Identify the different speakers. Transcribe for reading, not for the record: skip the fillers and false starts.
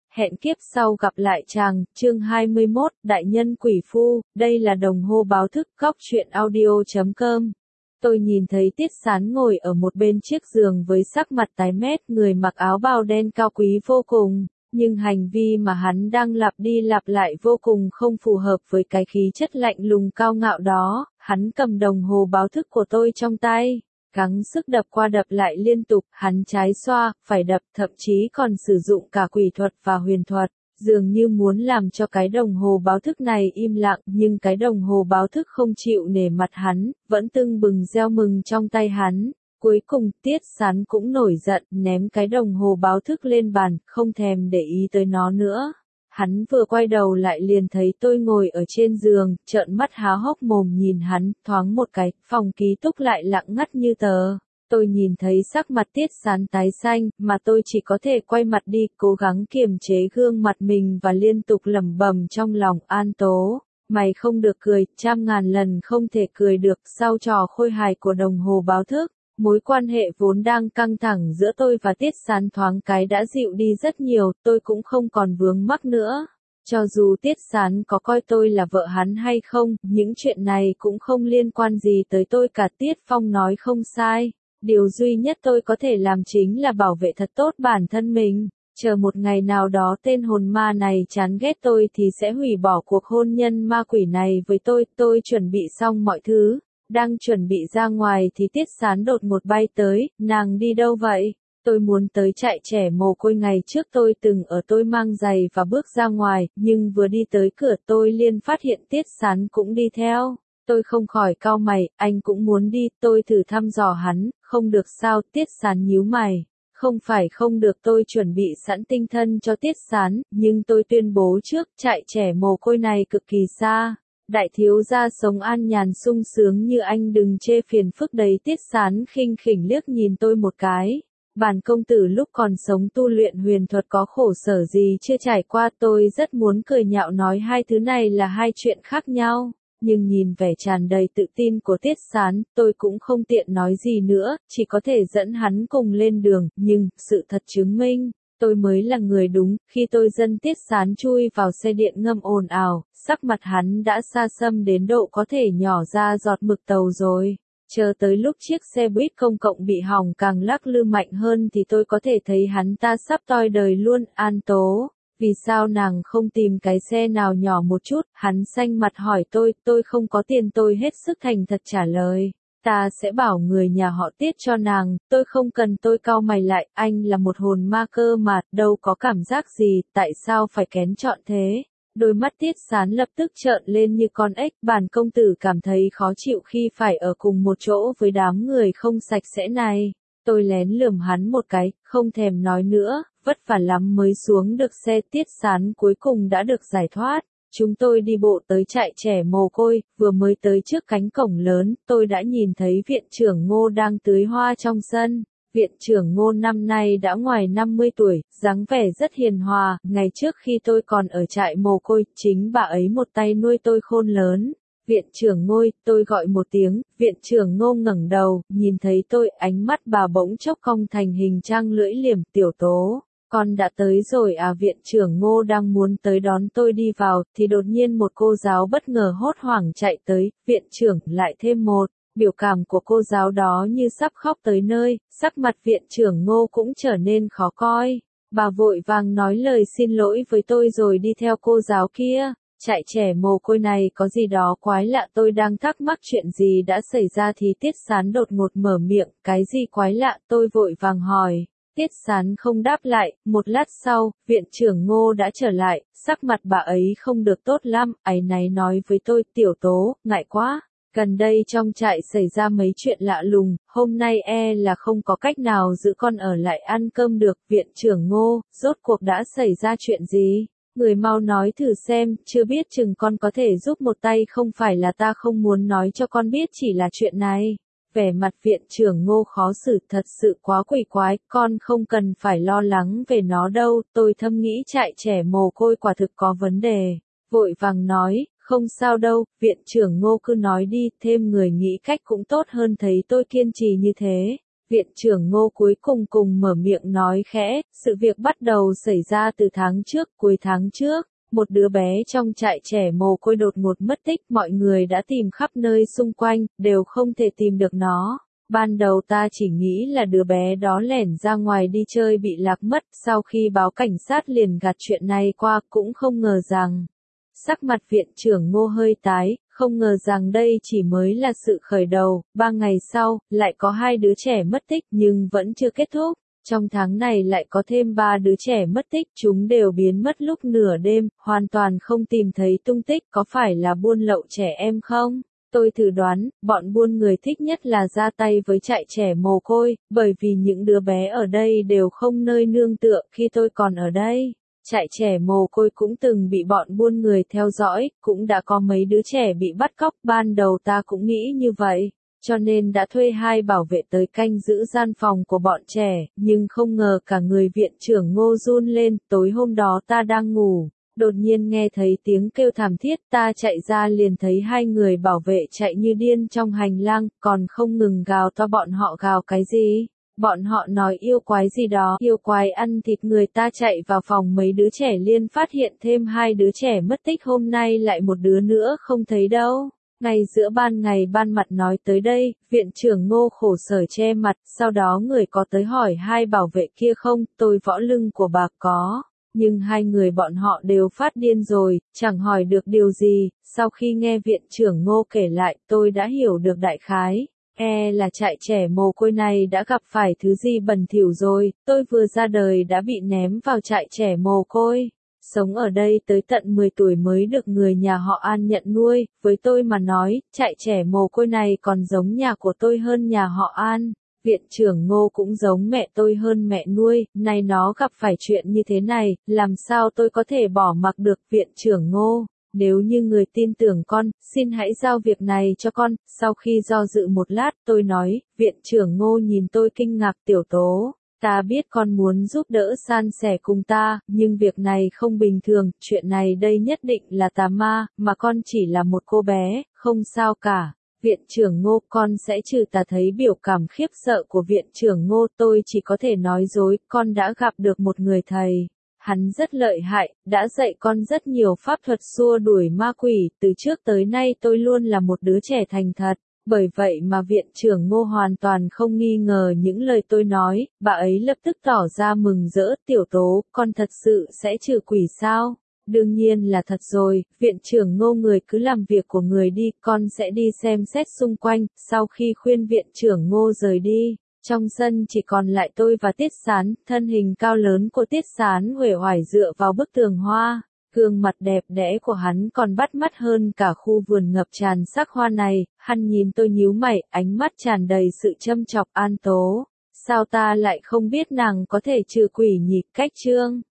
Speaker 1: hẹn kiếp sau gặp lại chàng, chương 21, Đại nhân quỷ phu, đây là đồng hồ báo thức, góc truyện audio.com. Tôi nhìn thấy Tiết Sán ngồi ở một bên chiếc giường với sắc mặt tái mét, người mặc áo bào đen cao quý vô cùng, nhưng hành vi mà hắn đang lặp đi lặp lại vô cùng không phù hợp với cái khí chất lạnh lùng cao ngạo đó. Hắn cầm đồng hồ báo thức của tôi trong tay, gắng sức đập qua đập lại liên tục, hắn trái xoa, phải đập, thậm chí còn sử dụng cả quỷ thuật và huyền thuật, dường như muốn làm cho cái đồng hồ báo thức này im lặng, nhưng cái đồng hồ báo thức không chịu nể mặt hắn, vẫn tưng bừng reo mừng trong tay hắn. Cuối cùng, Tiết Sán cũng nổi giận, ném cái đồng hồ báo thức lên bàn, không thèm để ý tới nó nữa. Hắn vừa quay đầu lại liền thấy tôi ngồi ở trên giường, trợn mắt há hốc mồm nhìn hắn, thoáng một cái, phòng ký túc lại lặng ngắt như tờ. Tôi nhìn thấy sắc mặt Tiết Sán tái xanh, mà tôi chỉ có thể quay mặt đi, cố gắng kiềm chế gương mặt mình và liên tục lẩm bẩm trong lòng, An Tố, mày không được cười, trăm ngàn lần không thể cười được. Sau trò khôi hài của đồng hồ báo thức, mối quan hệ vốn đang căng thẳng giữa tôi và Tiết Sán thoáng cái đã dịu đi rất nhiều, tôi cũng không còn vướng mắc nữa. Cho dù Tiết Sán có coi tôi là vợ hắn hay không, những chuyện này cũng không liên quan gì tới tôi cả. Tiết Phong nói không sai, điều duy nhất tôi có thể làm chính là bảo vệ thật tốt bản thân mình. Chờ một ngày nào đó tên hồn ma này chán ghét tôi thì sẽ hủy bỏ cuộc hôn nhân ma quỷ này với tôi chuẩn bị xong mọi thứ. Đang chuẩn bị ra ngoài thì Tiết Sán đột ngột bay tới, nàng đi đâu vậy? Tôi muốn tới trại trẻ mồ côi ngày trước tôi từng ở. Tôi mang giày và bước ra ngoài, nhưng vừa đi tới cửa tôi liền phát hiện Tiết Sán cũng đi theo. Tôi không khỏi cau mày, anh cũng muốn đi, tôi thử thăm dò hắn, không được sao? Tiết Sán nhíu mày. Không phải không được, tôi chuẩn bị sẵn tinh thần cho Tiết Sán, nhưng tôi tuyên bố trước, trại trẻ mồ côi này cực kỳ xa. Đại thiếu gia sống an nhàn sung sướng như anh đừng chê phiền phức đấy. Tiết Sán khinh khỉnh liếc nhìn tôi một cái. Bản công tử lúc còn sống tu luyện huyền thuật có khổ sở gì chưa trải qua. Tôi rất muốn cười nhạo nói hai thứ này là hai chuyện khác nhau, nhưng nhìn vẻ tràn đầy tự tin của Tiết Sán, tôi cũng không tiện nói gì nữa, chỉ có thể dẫn hắn cùng lên đường, nhưng sự thật chứng minh tôi mới là người đúng. Khi tôi dẫn Tiết Sán chui vào xe điện ngầm ồn ào, sắc mặt hắn đã xa xăm đến độ có thể nhỏ ra giọt mực tàu rồi. Chờ tới lúc chiếc xe buýt công cộng bị hỏng càng lắc lư mạnh hơn thì tôi có thể thấy hắn ta sắp toi đời luôn. An Tố, vì sao nàng không tìm cái xe nào nhỏ một chút? Hắn xanh mặt hỏi tôi không có tiền. Tôi hết sức thành thật trả lời. Ta sẽ bảo người nhà họ Tiết cho nàng, tôi không cần. Tôi cau mày lại, anh là một hồn ma cơ mà, đâu có cảm giác gì, tại sao phải kén chọn thế? Đôi mắt Tiết Sán lập tức trợn lên như con ếch. Bản công tử cảm thấy khó chịu khi phải ở cùng một chỗ với đám người không sạch sẽ này. Tôi lén lườm hắn một cái, không thèm nói nữa, vất vả lắm mới xuống được xe. Tiết Sán cuối cùng đã được giải thoát. Chúng tôi đi bộ tới trại trẻ mồ côi, vừa mới tới trước cánh cổng lớn, tôi đã nhìn thấy viện trưởng Ngô đang tưới hoa trong sân. Viện trưởng Ngô năm nay đã ngoài 50 tuổi, dáng vẻ rất hiền hòa. Ngày trước khi tôi còn ở trại mồ côi, chính bà ấy một tay nuôi tôi khôn lớn. Viện trưởng Ngô, tôi gọi một tiếng. Viện trưởng Ngô ngẩng đầu, nhìn thấy tôi, ánh mắt bà bỗng chốc cong thành hình trang lưỡi liềm. Tiểu Tố, con đã tới rồi à? Viện trưởng Ngô đang muốn tới đón tôi đi vào, thì đột nhiên một cô giáo bất ngờ hốt hoảng chạy tới. Viện trưởng, lại thêm một. Biểu cảm của cô giáo đó như sắp khóc tới nơi, sắc mặt viện trưởng Ngô cũng trở nên khó coi. Bà vội vàng nói lời xin lỗi với tôi rồi đi theo cô giáo kia. Trại trẻ mồ côi này có gì đó quái lạ. Tôi đang thắc mắc chuyện gì đã xảy ra thì Tiết Sán đột ngột mở miệng. Cái gì quái lạ? Tôi vội vàng hỏi. Tiết Sán không đáp lại. Một lát sau, viện trưởng Ngô đã trở lại, sắc mặt bà ấy không được tốt lắm, áy náy nói với tôi. Tiểu Tố, ngại quá. Gần đây trong trại xảy ra mấy chuyện lạ lùng, hôm nay là không có cách nào giữ con ở lại ăn cơm được. Viện trưởng Ngô, rốt cuộc đã xảy ra chuyện gì? Người mau nói thử xem, chưa biết chừng con có thể giúp một tay. Không phải là ta không muốn nói cho con biết, chỉ là chuyện này. Vẻ mặt viện trưởng Ngô khó xử, thật sự quá quỷ quái, con không cần phải lo lắng về nó đâu. Tôi thầm nghĩ trại trẻ mồ côi quả thực có vấn đề. Vội vàng nói. Không sao đâu, viện trưởng Ngô cứ nói đi, thêm người nghĩ cách cũng tốt hơn thấy tôi kiên trì như thế. Viện trưởng Ngô cuối cùng mở miệng nói khẽ, sự việc bắt đầu xảy ra từ tháng trước, cuối tháng trước. Một đứa bé trong trại trẻ mồ côi đột ngột mất tích, mọi người đã tìm khắp nơi xung quanh, đều không thể tìm được nó. Ban đầu ta chỉ nghĩ là đứa bé đó lẻn ra ngoài đi chơi bị lạc mất, sau khi báo cảnh sát liền gạt chuyện này qua, cũng không ngờ rằng. Sắc mặt viện trưởng Ngô hơi tái, không ngờ rằng đây chỉ mới là sự khởi đầu, 3 ngày sau, lại có 2 đứa trẻ mất tích nhưng vẫn chưa kết thúc. Trong tháng này lại có thêm 3 đứa trẻ mất tích, chúng đều biến mất lúc nửa đêm, hoàn toàn không tìm thấy tung tích, có phải là buôn lậu trẻ em không? Tôi thử đoán, bọn buôn người thích nhất là ra tay với trại trẻ mồ côi, bởi vì những đứa bé ở đây đều không nơi nương tựa khi tôi còn ở đây. Trại trẻ mồ côi cũng từng bị bọn buôn người theo dõi, cũng đã có mấy đứa trẻ bị bắt cóc, ban đầu ta cũng nghĩ như vậy. Cho nên đã thuê 2 bảo vệ tới canh giữ gian phòng của bọn trẻ, nhưng không ngờ cả người viện trưởng Ngô run lên, tối hôm đó ta đang ngủ, đột nhiên nghe thấy tiếng kêu thảm thiết, ta chạy ra liền thấy 2 người bảo vệ chạy như điên trong hành lang, còn không ngừng gào to. Bọn họ gào cái gì? Bọn họ nói yêu quái gì đó, yêu quái ăn thịt người. Ta chạy vào phòng mấy đứa trẻ liền phát hiện thêm 2 đứa trẻ mất tích, hôm nay lại một đứa nữa không thấy đâu. Ngay giữa ban ngày ban mặt nói tới đây, viện trưởng Ngô khổ sở che mặt, sau đó người có tới hỏi 2 bảo vệ kia không, tôi võ lưng của bà có, nhưng 2 người bọn họ đều phát điên rồi, chẳng hỏi được điều gì, sau khi nghe viện trưởng Ngô kể lại tôi đã hiểu được đại khái. Là trại trẻ mồ côi này đã gặp phải thứ gì bẩn thỉu rồi, tôi vừa ra đời đã bị ném vào trại trẻ mồ côi. Sống ở đây tới tận 10 tuổi mới được người nhà họ An nhận nuôi, với tôi mà nói, trại trẻ mồ côi này còn giống nhà của tôi hơn nhà họ An. Viện trưởng Ngô cũng giống mẹ tôi hơn mẹ nuôi, nay nó gặp phải chuyện như thế này, làm sao tôi có thể bỏ mặc được. Viện trưởng Ngô, nếu như người tin tưởng con, xin hãy giao việc này cho con. Sau khi do dự một lát, tôi nói, viện trưởng Ngô nhìn tôi kinh ngạc. Tiểu Tố, ta biết con muốn giúp đỡ san sẻ cùng ta, nhưng việc này không bình thường, chuyện này đây nhất định là tà ma, mà con chỉ là một cô bé, không sao cả. Viện trưởng Ngô, con sẽ trừ tà. Thấy biểu cảm khiếp sợ của viện trưởng Ngô, tôi chỉ có thể nói dối, con đã gặp được một người thầy. Hắn rất lợi hại, đã dạy con rất nhiều pháp thuật xua đuổi ma quỷ, từ trước tới nay tôi luôn là một đứa trẻ thành thật. Bởi vậy mà viện trưởng Ngô hoàn toàn không nghi ngờ những lời tôi nói, bà ấy lập tức tỏ ra mừng rỡ. Tiểu Tố, con thật sự sẽ trừ quỷ sao? Đương nhiên là thật rồi, viện trưởng Ngô, người cứ làm việc của người đi, con sẽ đi xem xét xung quanh. Sau khi khuyên viện trưởng Ngô rời đi, trong sân chỉ còn lại tôi và Tiết Sán, thân hình cao lớn của Tiết Sán uể oải dựa vào bức tường hoa. Gương mặt đẹp đẽ của hắn còn bắt mắt hơn cả khu vườn ngập tràn sắc hoa này. Hắn nhìn tôi nhíu mày, ánh mắt tràn đầy sự châm chọc. An Tố, sao ta lại không biết nàng có thể trừ quỷ nhỉ? Cách chương